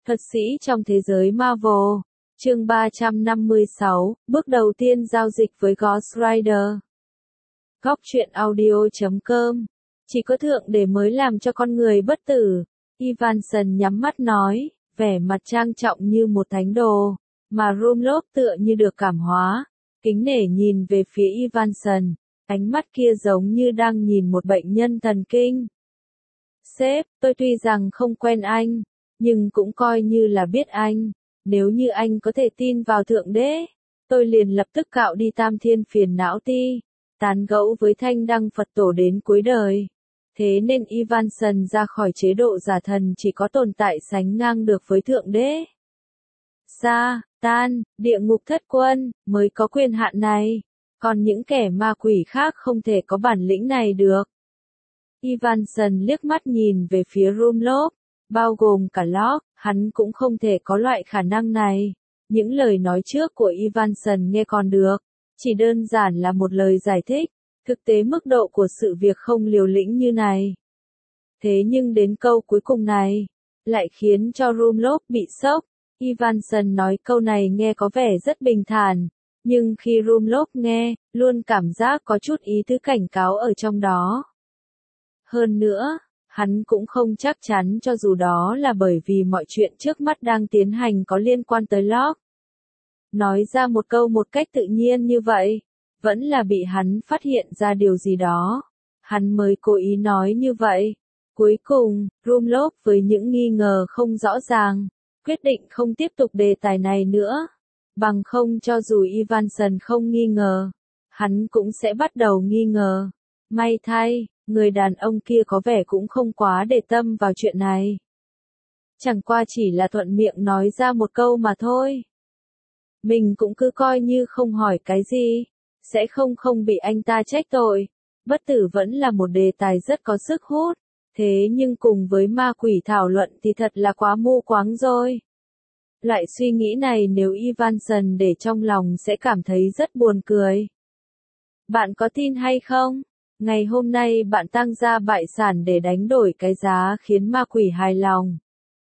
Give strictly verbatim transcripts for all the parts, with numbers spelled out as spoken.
Thuật sĩ trong thế giới Marvel. Chương ba trăm năm mươi sáu, bước đầu tiên giao dịch với Ghost Rider. Góc truyện audio chấm com. Chỉ có thượng đế mới làm cho con người bất tử. Ivanson nhắm mắt nói, vẻ mặt trang trọng như một thánh đồ, mà Rumlock tựa như được cảm hóa, kính nể nhìn về phía Ivanson, ánh mắt kia giống như đang nhìn một bệnh nhân thần kinh. Sếp, tôi tuy rằng không quen anh, nhưng cũng coi như là biết anh. Nếu như anh có thể tin vào thượng đế, tôi liền lập tức cạo đi tam thiên phiền não ti, tán gẫu với thanh đăng Phật tổ đến cuối đời. Thế nên Ivanson ra khỏi chế độ giả thần chỉ có tồn tại sánh ngang được với thượng đế. Sa, tan, địa ngục thất quân, mới có quyền hạn này, còn những kẻ ma quỷ khác không thể có bản lĩnh này được. Ivanson liếc mắt nhìn về phía Rumlock, bao gồm cả Locke, hắn cũng không thể có loại khả năng này. Những lời nói trước của Ivanson nghe còn được, chỉ đơn giản là một lời giải thích, thực tế mức độ của sự việc không liều lĩnh như này. Thế nhưng đến câu cuối cùng này, lại khiến cho Rumlock bị sốc. Ivanson nói câu này nghe có vẻ rất bình thản, nhưng khi Rumlock nghe, luôn cảm giác có chút ý tứ cảnh cáo ở trong đó. Hơn nữa, hắn cũng không chắc chắn cho dù đó là bởi vì mọi chuyện trước mắt đang tiến hành có liên quan tới Locke. Nói ra một câu một cách tự nhiên như vậy, vẫn là bị hắn phát hiện ra điều gì đó. Hắn mới cố ý nói như vậy. Cuối cùng, Rumlock với những nghi ngờ không rõ ràng, quyết định không tiếp tục đề tài này nữa. Bằng không cho dù Ivanson không nghi ngờ, hắn cũng sẽ bắt đầu nghi ngờ. May thay, người đàn ông kia có vẻ cũng không quá để tâm vào chuyện này. Chẳng qua chỉ là thuận miệng nói ra một câu mà thôi. Mình cũng cứ coi như không hỏi cái gì, sẽ không không bị anh ta trách tội. Bất tử vẫn là một đề tài rất có sức hút, thế nhưng cùng với ma quỷ thảo luận thì thật là quá mù quáng rồi. Loại suy nghĩ này nếu Ivanson để trong lòng sẽ cảm thấy rất buồn cười. Bạn có tin hay không? Ngày hôm nay bạn tăng ra bại sản để đánh đổi cái giá khiến ma quỷ hài lòng.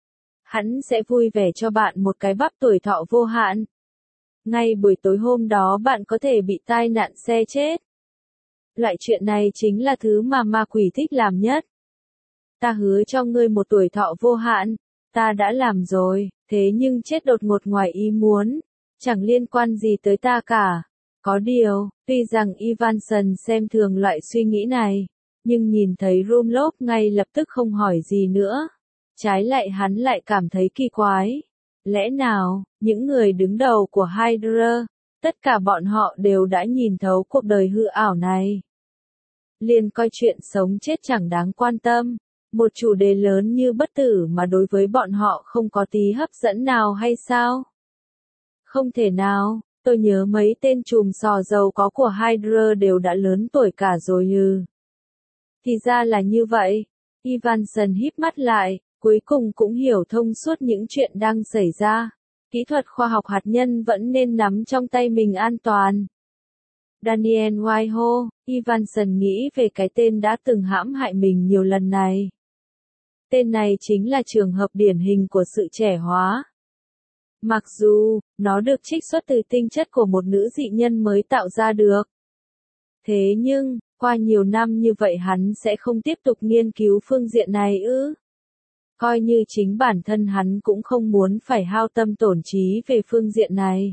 Hắn sẽ vui vẻ cho bạn một cái bắp tuổi thọ vô hạn. Ngay buổi tối hôm đó bạn có thể bị tai nạn xe chết. Loại chuyện này chính là thứ mà ma quỷ thích làm nhất. Ta hứa cho ngươi một tuổi thọ vô hạn, ta đã làm rồi, thế nhưng chết đột ngột ngoài ý muốn, chẳng liên quan gì tới ta cả. Có điều, tuy rằng Ivanson xem thường loại suy nghĩ này, nhưng nhìn thấy Rumlock ngay lập tức không hỏi gì nữa. Trái lại hắn lại cảm thấy kỳ quái. Lẽ nào, những người đứng đầu của Hydra, tất cả bọn họ đều đã nhìn thấu cuộc đời hư ảo này. Liền coi chuyện sống chết chẳng đáng quan tâm. Một chủ đề lớn như bất tử mà đối với bọn họ không có tí hấp dẫn nào hay sao? Không thể nào. Tôi nhớ mấy tên trùm sò giàu có của Hydra đều đã lớn tuổi cả rồi ư. Thì ra là như vậy. Ivanson híp mắt lại, cuối cùng cũng hiểu thông suốt những chuyện đang xảy ra. Kỹ thuật khoa học hạt nhân vẫn nên nắm trong tay mình an toàn. Daniel Whitehall, Ivanson nghĩ về cái tên đã từng hãm hại mình nhiều lần này. Tên này chính là trường hợp điển hình của sự trẻ hóa. Mặc dù, nó được trích xuất từ tinh chất của một nữ dị nhân mới tạo ra được. Thế nhưng, qua nhiều năm như vậy hắn sẽ không tiếp tục nghiên cứu phương diện này ư? Coi như chính bản thân hắn cũng không muốn phải hao tâm tổn trí về phương diện này.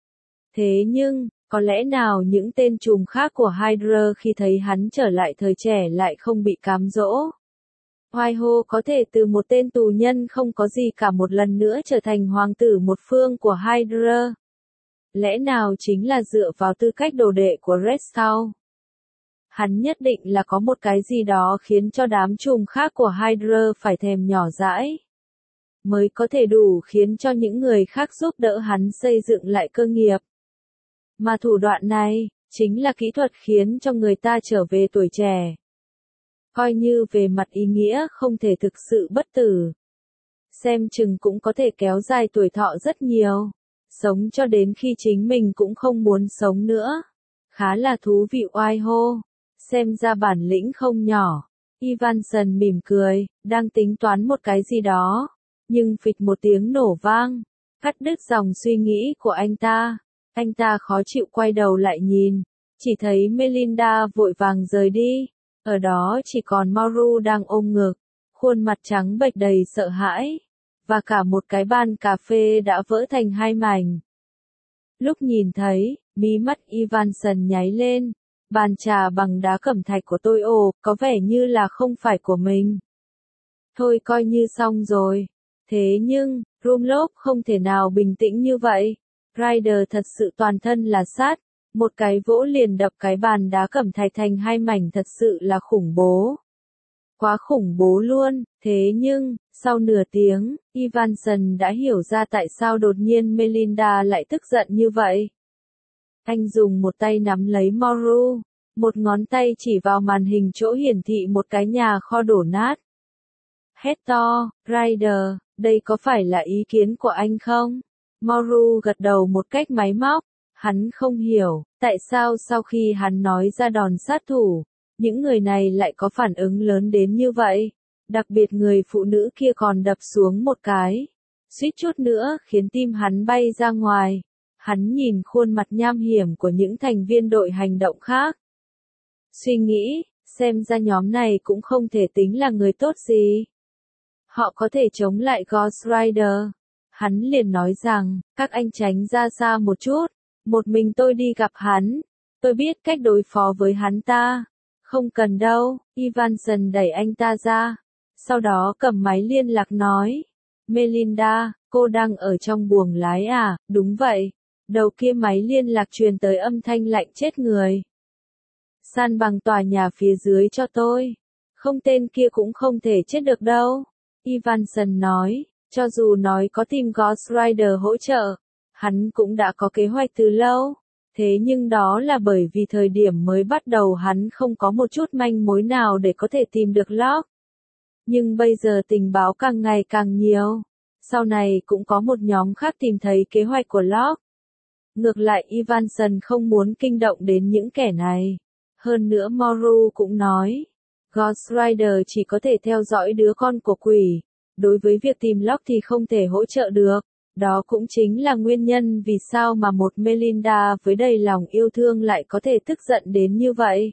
Thế nhưng, có lẽ nào những tên trùm khác của Hydra khi thấy hắn trở lại thời trẻ lại không bị cám dỗ? Whitehall có thể từ một tên tù nhân không có gì cả một lần nữa trở thành hoàng tử một phương của Hydra. Lẽ nào chính là dựa vào tư cách đồ đệ của Red Skull? Hắn nhất định là có một cái gì đó khiến cho đám trùm khác của Hydra phải thèm nhỏ dãi. Mới có thể đủ khiến cho những người khác giúp đỡ hắn xây dựng lại cơ nghiệp. Mà thủ đoạn này, chính là kỹ thuật khiến cho người ta trở về tuổi trẻ. Coi như về mặt ý nghĩa không thể thực sự bất tử. Xem chừng cũng có thể kéo dài tuổi thọ rất nhiều. Sống cho đến khi chính mình cũng không muốn sống nữa. Khá là thú vị Whitehall. Xem ra bản lĩnh không nhỏ. Ivanson mỉm cười, đang tính toán một cái gì đó. Nhưng phịch một tiếng nổ vang, cắt đứt dòng suy nghĩ của anh ta. Anh ta khó chịu quay đầu lại nhìn, chỉ thấy Melinda vội vàng rời đi. Ở đó chỉ còn Mauro đang ôm ngực, khuôn mặt trắng bệch đầy sợ hãi, và cả một cái bàn cà phê đã vỡ thành hai mảnh. Lúc nhìn thấy, mí mắt Ivanson nháy lên, bàn trà bằng đá cẩm thạch của tôi ồ, có vẻ như là không phải của mình. Thôi coi như xong rồi. Thế nhưng, Rumlov không thể nào bình tĩnh như vậy. Ryder thật sự toàn thân là sát, một cái vỗ liền đập cái bàn đá cẩm thạch thành hai mảnh, thật sự là khủng bố. Quá khủng bố luôn, thế nhưng, sau nửa tiếng, Ivanson đã hiểu ra tại sao đột nhiên Melinda lại tức giận như vậy. Anh dùng một tay nắm lấy Mauro, một ngón tay chỉ vào màn hình chỗ hiển thị một cái nhà kho đổ nát. Hét to, Ryder, đây có phải là ý kiến của anh không? Mauro gật đầu một cách máy móc, hắn không hiểu, tại sao sau khi hắn nói ra đòn sát thủ, những người này lại có phản ứng lớn đến như vậy, đặc biệt người phụ nữ kia còn đập xuống một cái, suýt chút nữa khiến tim hắn bay ra ngoài. Hắn nhìn khuôn mặt nham hiểm của những thành viên đội hành động khác. Suy nghĩ, xem ra nhóm này cũng không thể tính là người tốt gì. Họ có thể chống lại Ghost Rider. Hắn liền nói rằng, các anh tránh ra xa một chút, một mình tôi đi gặp hắn. Tôi biết cách đối phó với hắn ta. Không cần đâu, Ivanson đẩy anh ta ra. Sau đó cầm máy liên lạc nói. Melinda, cô đang ở trong buồng lái à? Đúng vậy. Đầu kia máy liên lạc truyền tới âm thanh lạnh chết người. San bằng tòa nhà phía dưới cho tôi. Không, tên kia cũng không thể chết được đâu. Ivanson nói, cho dù nói có tìm Ghost Rider hỗ trợ, hắn cũng đã có kế hoạch từ lâu. Thế nhưng đó là bởi vì thời điểm mới bắt đầu hắn không có một chút manh mối nào để có thể tìm được Locke. Nhưng bây giờ tình báo càng ngày càng nhiều. Sau này cũng có một nhóm khác tìm thấy kế hoạch của Locke. Ngược lại Ivanson không muốn kinh động đến những kẻ này. Hơn nữa Mauro cũng nói, Ghost Rider chỉ có thể theo dõi đứa con của quỷ. Đối với việc tìm Locke thì không thể hỗ trợ được. Đó cũng chính là nguyên nhân vì sao mà một Melinda với đầy lòng yêu thương lại có thể tức giận đến như vậy.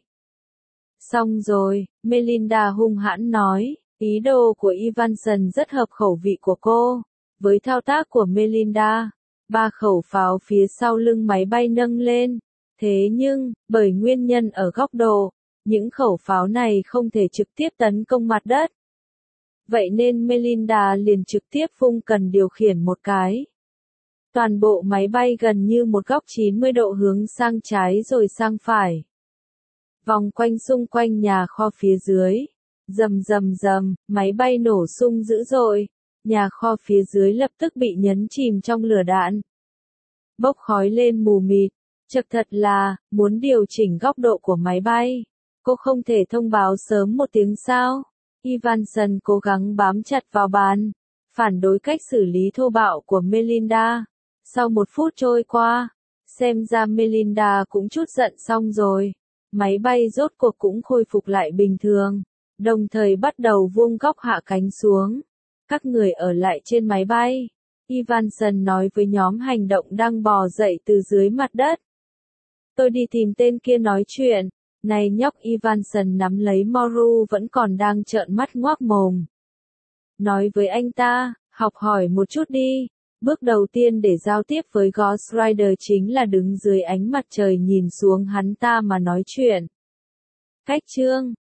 Xong rồi, Melinda hung hãn nói, ý đồ của Ivanson rất hợp khẩu vị của cô. Với thao tác của Melinda, ba khẩu pháo phía sau lưng máy bay nâng lên. Thế nhưng, bởi nguyên nhân ở góc độ, những khẩu pháo này không thể trực tiếp tấn công mặt đất. Vậy nên Melinda liền trực tiếp phung cần điều khiển một cái. Toàn bộ máy bay gần như một góc chín mươi độ hướng sang trái rồi sang phải. Vòng quanh xung quanh nhà kho phía dưới. Rầm rầm rầm, máy bay nổ sung dữ dội. Nhà kho phía dưới lập tức bị nhấn chìm trong lửa đạn. Bốc khói lên mù mịt. Chật thật là, muốn điều chỉnh góc độ của máy bay. Cô không thể thông báo sớm một tiếng sao? Ivanson cố gắng bám chặt vào bàn, phản đối cách xử lý thô bạo của Melinda. Sau một phút trôi qua, xem ra Melinda cũng chút giận xong rồi. Máy bay rốt cuộc cũng khôi phục lại bình thường, đồng thời bắt đầu vuông góc hạ cánh xuống. Các người ở lại trên máy bay. Ivanson nói với nhóm hành động đang bò dậy từ dưới mặt đất. Tôi đi tìm tên kia nói chuyện. Này nhóc, Ivanson nắm lấy Mauro vẫn còn đang trợn mắt ngoác mồm. Nói với anh ta, học hỏi một chút đi. Bước đầu tiên để giao tiếp với Ghost Rider chính là đứng dưới ánh mặt trời nhìn xuống hắn ta mà nói chuyện. Cách chương